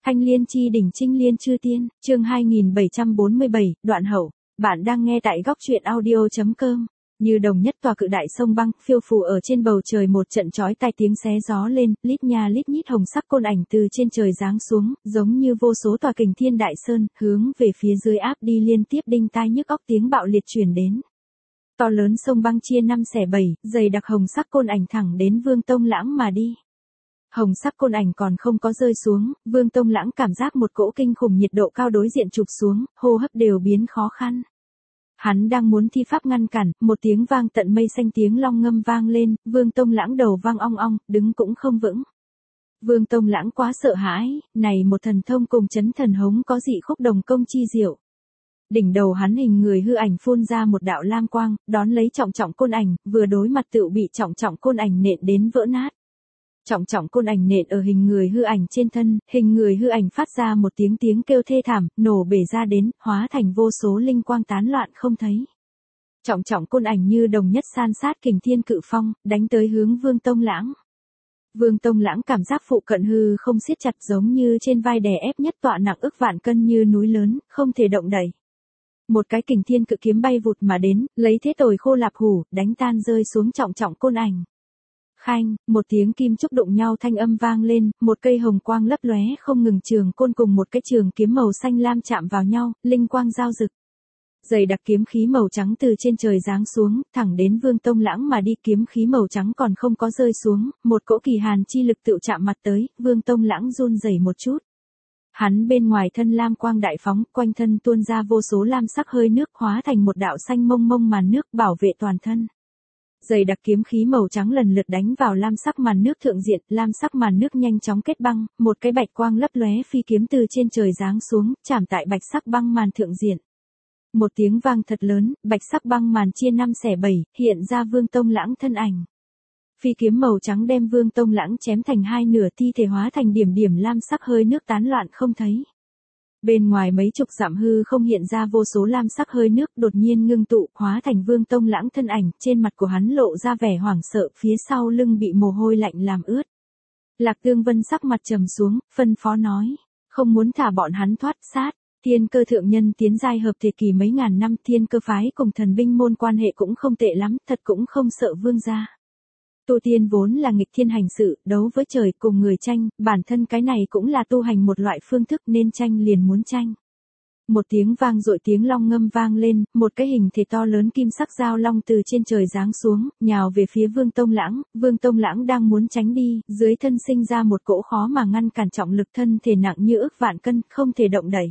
Thanh liên chi đỉnh trinh liên chư tiên, chương 2747, đoạn hậu. Bạn đang nghe tại góc truyện audio.com. Như đồng nhất tòa cự đại sông băng, phiêu phù ở trên bầu trời một trận chói tai tiếng xé gió lên, lít nha lít nhít hồng sắc côn ảnh từ trên trời giáng xuống, giống như vô số tòa kình thiên đại sơn, hướng về phía dưới áp đi liên tiếp đinh tai nhức óc tiếng bạo liệt truyền đến. To lớn sông băng chia 5 xẻ 7, dày đặc hồng sắc côn ảnh thẳng đến Vương Tông Lãng mà đi. Hồng sắc côn ảnh còn không có rơi xuống, Vương Tông Lãng cảm giác một cỗ kinh khủng nhiệt độ cao đối diện chụp xuống, hô hấp đều biến khó khăn. Hắn đang muốn thi pháp ngăn cản, một tiếng vang tận mây xanh tiếng long ngâm vang lên, Vương Tông Lãng đầu vang ong ong, đứng cũng không vững. Vương Tông Lãng quá sợ hãi, này một thần thông cùng chấn thần hống có dị khúc đồng công chi diệu. Đỉnh đầu hắn hình người hư ảnh phun ra một đạo lam quang, đón lấy trọng trọng côn ảnh, vừa đối mặt tựu bị trọng trọng côn ảnh nện đến vỡ nát. Trọng trọng côn ảnh nện ở hình người hư ảnh trên thân, hình người hư ảnh phát ra một tiếng kêu thê thảm, nổ bể ra đến, hóa thành vô số linh quang tán loạn không thấy. Trọng trọng côn ảnh như đồng nhất san sát kình thiên cự phong, đánh tới hướng Vương Tông Lãng. Vương Tông Lãng cảm giác phụ cận hư không siết chặt giống như trên vai đè ép nhất tọa nặng ức vạn cân như núi lớn, không thể động đậy. Một cái kình thiên cự kiếm bay vụt mà đến, lấy thế tồi khô lạp hủ, đánh tan rơi xuống trọng trọng côn ảnh. Khanh, một tiếng kim trúc đụng nhau thanh âm vang lên, một cây hồng quang lấp lóe không ngừng trường côn cùng một cái trường kiếm màu xanh lam chạm vào nhau, linh quang giao rực. Dày đặc kiếm khí màu trắng từ trên trời giáng xuống, thẳng đến Vương Tông Lãng mà đi, kiếm khí màu trắng còn không có rơi xuống, một cỗ kỳ hàn chi lực tựu chạm mặt tới, Vương Tông Lãng run rẩy một chút. Hắn bên ngoài thân lam quang đại phóng, quanh thân tuôn ra vô số lam sắc hơi nước hóa thành một đạo xanh mông mông màn nước bảo vệ toàn thân. Dày đặc kiếm khí màu trắng lần lượt đánh vào lam sắc màn nước thượng diện, lam sắc màn nước nhanh chóng kết băng, một cái bạch quang lấp lóe phi kiếm từ trên trời giáng xuống, chạm tại bạch sắc băng màn thượng diện. Một tiếng vang thật lớn, bạch sắc băng màn chia 5 xẻ 7, hiện ra Vương Tông Lãng thân ảnh. Phi kiếm màu trắng đem Vương Tông Lãng chém thành hai nửa, thi thể hóa thành điểm điểm lam sắc hơi nước tán loạn không thấy. Bên ngoài mấy chục dặm hư không hiện ra vô số lam sắc hơi nước đột nhiên ngưng tụ, hóa thành Vương Tông Lãng thân ảnh, trên mặt của hắn lộ ra vẻ hoảng sợ, phía sau lưng bị mồ hôi lạnh làm ướt. Lạc Tương Vân sắc mặt trầm xuống, phân phó nói, không muốn thả bọn hắn thoát sát. Thiên Cơ thượng nhân tiến giai hợp thể kỳ mấy ngàn năm, Thiên Cơ phái cùng thần binh môn quan hệ cũng không tệ lắm, thật cũng không sợ vương gia. Tu tiên vốn là nghịch thiên hành sự, đấu với trời cùng người tranh, bản thân cái này cũng là tu hành một loại phương thức, nên tranh liền muốn tranh. Một tiếng vang dội tiếng long ngâm vang lên, một cái hình thể to lớn kim sắc dao long từ trên trời giáng xuống, nhào về phía Vương Tông Lãng. Vương Tông Lãng đang muốn tránh đi, dưới thân sinh ra một cỗ khó mà ngăn cản trọng lực, thân thể nặng như ức vạn cân, không thể động đậy.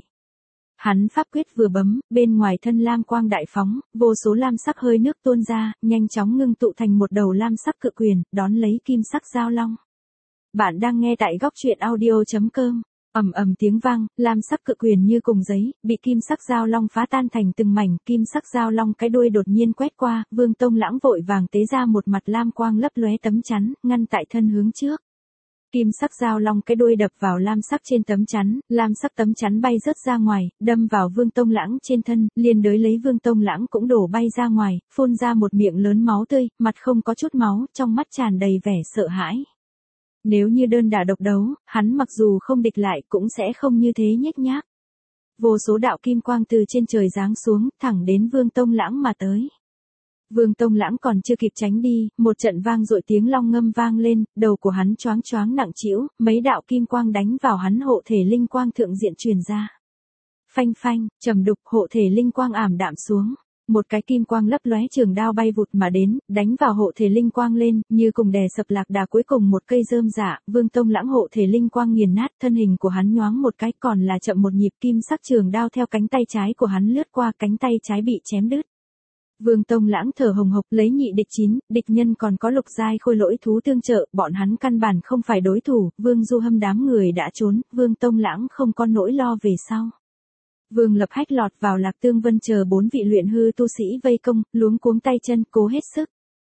Hắn pháp quyết vừa bấm, bên ngoài thân lam quang đại phóng, vô số lam sắc hơi nước tuôn ra, nhanh chóng ngưng tụ thành một đầu lam sắc cự quyền, đón lấy kim sắc dao long. Bạn đang nghe tại góc truyện audio.com. Ầm ầm tiếng vang, lam sắc cự quyền như cùng giấy, bị kim sắc dao long phá tan thành từng mảnh, kim sắc dao long cái đuôi đột nhiên quét qua, Vương Tông Lãng vội vàng tế ra một mặt lam quang lấp lóe tấm chắn, ngăn tại thân hướng trước. Kim sắc dao long cái đuôi đập vào lam sắc trên tấm chắn, lam sắc tấm chắn bay rớt ra ngoài, đâm vào Vương Tông Lãng trên thân, liền đới lấy Vương Tông Lãng cũng đổ bay ra ngoài, phun ra một miệng lớn máu tươi, mặt không có chút máu, trong mắt tràn đầy vẻ sợ hãi. Nếu như đơn đả độc đấu, hắn mặc dù không địch lại cũng sẽ không như thế nhếch nhác. Vô số đạo kim quang từ trên trời giáng xuống, thẳng đến Vương Tông Lãng mà tới. Vương Tông Lãng còn chưa kịp tránh đi, một trận vang dội tiếng long ngâm vang lên, đầu của hắn choáng choáng nặng trĩu, mấy đạo kim quang đánh vào hắn hộ thể linh quang thượng diện truyền ra. Phanh phanh, trầm đục, hộ thể linh quang ảm đạm xuống. Một cái kim quang lấp lóe trường đao bay vụt mà đến, đánh vào hộ thể linh quang lên, như cùng đè sập lạc đà cuối cùng một cây rơm rạ, Vương Tông Lãng hộ thể linh quang nghiền nát, thân hình của hắn nhoáng một cái, còn là chậm một nhịp, kim sắc trường đao theo cánh tay trái của hắn lướt qua, cánh tay trái bị chém đứt. Vương Tông Lãng thở hồng hộc, lấy nhị địch 9, địch nhân còn có lục giai khôi lỗi thú tương trợ, bọn hắn căn bản không phải đối thủ, Vương Du Hâm đám người đã trốn, Vương Tông Lãng không có nỗi lo về sau. Vương Lập Hách lọt vào Lạc Tương Vân chờ 4 vị luyện hư tu sĩ vây công, luống cuống tay chân, cố hết sức.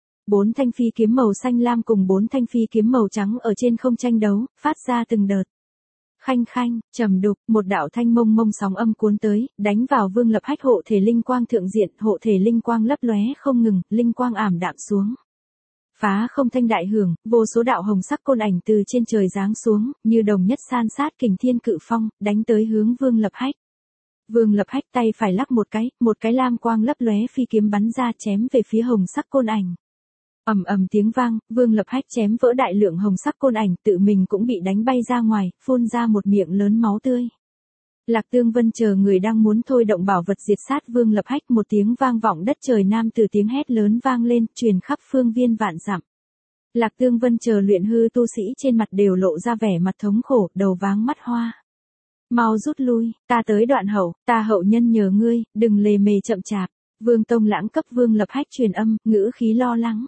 4 thanh phi kiếm màu xanh lam cùng 4 thanh phi kiếm màu trắng ở trên không tranh đấu, phát ra từng đợt. Khanh khanh, trầm đục, một đạo thanh mông mông sóng âm cuốn tới, đánh vào Vương Lập Hách hộ thể linh quang thượng diện, hộ thể linh quang lấp lóe không ngừng, linh quang ảm đạm xuống. Phá không thanh đại hưởng, vô số đạo hồng sắc côn ảnh từ trên trời giáng xuống, như đồng nhất san sát kình thiên cự phong, đánh tới hướng Vương Lập Hách. Vương Lập Hách tay phải lắc một cái lam quang lấp lóe phi kiếm bắn ra chém về phía hồng sắc côn ảnh. Ầm ầm tiếng vang, Vương Lập Hách chém vỡ đại lượng hồng sắc côn ảnh, tự mình cũng bị đánh bay ra ngoài, phun ra một miệng lớn máu tươi. Lạc Tương Vân chờ người đang muốn thôi động bảo vật diệt sát Vương Lập Hách, một tiếng vang vọng đất trời nam từ tiếng hét lớn vang lên, truyền khắp phương viên vạn dặm. Lạc Tương Vân chờ luyện hư tu sĩ trên mặt đều lộ ra vẻ mặt thống khổ, đầu váng mắt hoa. Mau rút lui, ta tới đoạn hậu, ta hậu nhân nhờ ngươi, đừng lề mề chậm chạp. Vương Tông Lãng cấp Vương Lập Hách truyền âm, ngữ khí lo lắng.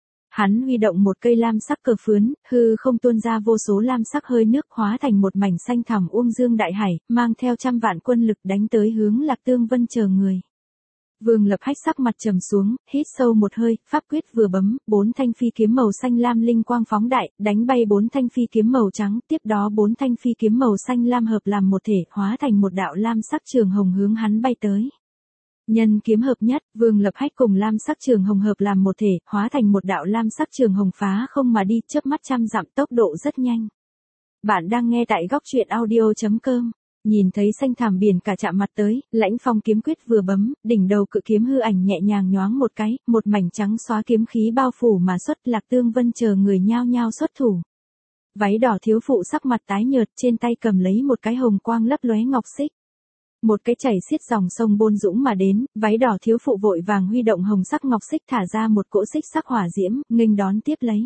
Hắn huy động một cây lam sắc cờ phướn, hư không tuôn ra vô số lam sắc hơi nước hóa thành một mảnh xanh thẳm uông dương đại hải, mang theo trăm vạn quân lực đánh tới hướng Lạc Tương Vân chờ người. Vương Lập Hách sắc mặt trầm xuống, hít sâu một hơi, pháp quyết vừa bấm, 4 thanh phi kiếm màu xanh lam linh quang phóng đại, đánh bay 4 thanh phi kiếm màu trắng, tiếp đó 4 thanh phi kiếm màu xanh lam hợp làm một thể, hóa thành một đạo lam sắc trường hồng hướng hắn bay tới. Nhân kiếm hợp nhất, Vương Lập Hách cùng lam sắc trường hồng hợp làm một thể, hóa thành một đạo lam sắc trường hồng phá không mà đi, chớp mắt trăm dặm, tốc độ rất nhanh. Bạn đang nghe tại góc truyện audio.com. Nhìn thấy xanh thảm biển cả chạm mặt tới, Lãnh Phong kiếm quyết vừa bấm, đỉnh đầu cự kiếm hư ảnh nhẹ nhàng nhoáng một cái, một mảnh trắng xóa kiếm khí bao phủ mà xuất. Lạc Tương Vân chờ người nhao nhao xuất thủ. Váy đỏ thiếu phụ sắc mặt tái nhợt, trên tay cầm lấy một cái hồng quang lấp lóe ngọc xích. Một cái chảy xiết dòng sông bôn dũng mà đến, váy đỏ thiếu phụ vội vàng huy động hồng sắc ngọc xích thả ra một cỗ xích sắc hỏa diễm, nghênh đón tiếp lấy.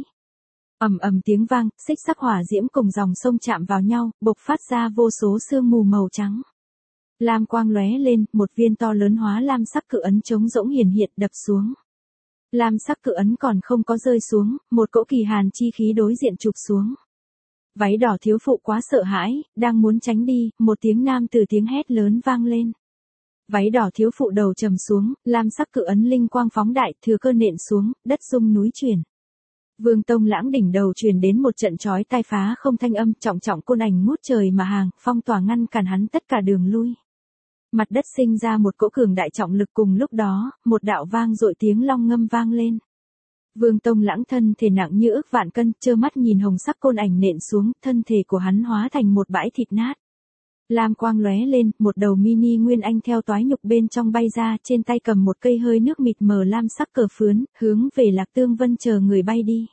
Ầm ầm tiếng vang, xích sắc hỏa diễm cùng dòng sông chạm vào nhau, bộc phát ra vô số sương mù màu trắng. Lam quang lóe lên, một viên to lớn hóa lam sắc cự ấn trống rỗng hiển hiện đập xuống. Lam sắc cự ấn còn không có rơi xuống, một cỗ kỳ hàn chi khí đối diện chụp xuống. Váy đỏ thiếu phụ quá sợ hãi, đang muốn tránh đi, một tiếng nam từ tiếng hét lớn vang lên. Váy đỏ thiếu phụ đầu trầm xuống, lam sắc cự ấn linh quang phóng đại, thừa cơ nện xuống, đất rung núi chuyển. Vương Tông Lãng đỉnh đầu truyền đến một trận chói tai phá không thanh âm, trọng trọng côn ảnh ngút trời mà hàng, phong tỏa ngăn cản hắn tất cả đường lui. Mặt đất sinh ra một cỗ cường đại trọng lực, cùng lúc đó, một đạo vang dội tiếng long ngâm vang lên. Vương Tông Lãng thân thể nặng như ức vạn cân, trơ mắt nhìn hồng sắc côn ảnh nện xuống, thân thể của hắn hóa thành một bãi thịt nát. Lam quang lóe lên, một đầu mini nguyên anh theo toái nhục bên trong bay ra, trên tay cầm một cây hơi nước mịt mờ lam sắc cờ phướn, hướng về Lạc Tương Vân chờ người bay đi.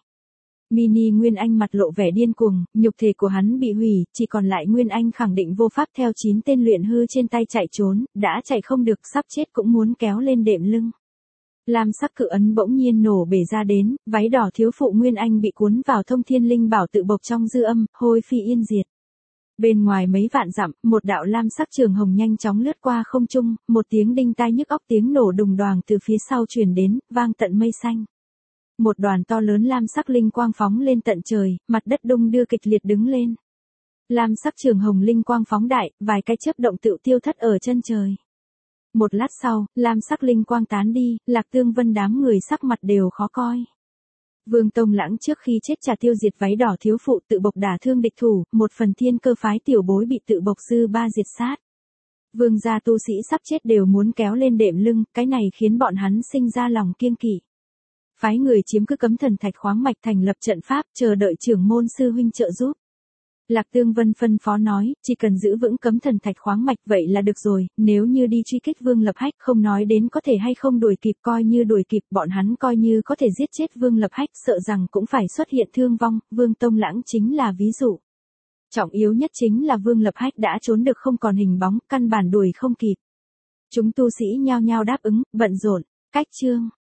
Mini Nguyên Anh mặt lộ vẻ điên cuồng, nhục thể của hắn bị hủy, chỉ còn lại Nguyên Anh khẳng định vô pháp theo 9 tên luyện hư trên tay chạy trốn, đã chạy không được, sắp chết cũng muốn kéo lên đệm lưng. Lam sắc cự ấn bỗng nhiên nổ bể ra đến, váy đỏ thiếu phụ Nguyên Anh bị cuốn vào thông thiên linh bảo tự bộc trong dư âm, hôi phi yên diệt. Bên ngoài mấy vạn dặm, một đạo lam sắc trường hồng nhanh chóng lướt qua không trung, một tiếng đinh tai nhức óc, tiếng nổ đùng đoàng từ phía sau truyền đến, vang tận mây xanh. Một đoàn to lớn lam sắc linh quang phóng lên tận trời, mặt đất đung đưa kịch liệt đứng lên. Lam sắc trường hồng linh quang phóng đại, vài cái chớp động tự tiêu thất ở chân trời. Một lát sau, lam sắc linh quang tán đi, Lạc Tương Vân đám người sắc mặt đều khó coi. Vương Tông Lãng trước khi chết trả tiêu diệt váy đỏ thiếu phụ, tự bộc đả thương địch thủ, một phần thiên cơ phái tiểu bối bị tự bộc dư ba diệt sát. Vương gia tu sĩ sắp chết đều muốn kéo lên đệm lưng, cái này khiến bọn hắn sinh ra lòng kiêng kỵ. Phái người chiếm cứ Cấm Thần Thạch khoáng mạch, thành lập trận pháp, chờ đợi trưởng môn sư huynh trợ giúp. Lạc Tương Vân phân phó nói, chỉ cần giữ vững Cấm Thần Thạch khoáng mạch vậy là được rồi, nếu như đi truy kích Vương Lập Hách, không nói đến có thể hay không đuổi kịp, coi như đuổi kịp, bọn hắn coi như có thể giết chết Vương Lập Hách, sợ rằng cũng phải xuất hiện thương vong, Vương Tông Lãng chính là ví dụ. Trọng yếu nhất chính là Vương Lập Hách đã trốn được không còn hình bóng, căn bản đuổi không kịp. Chúng tu sĩ nhao nhao đáp ứng, bận rộn. Cách chương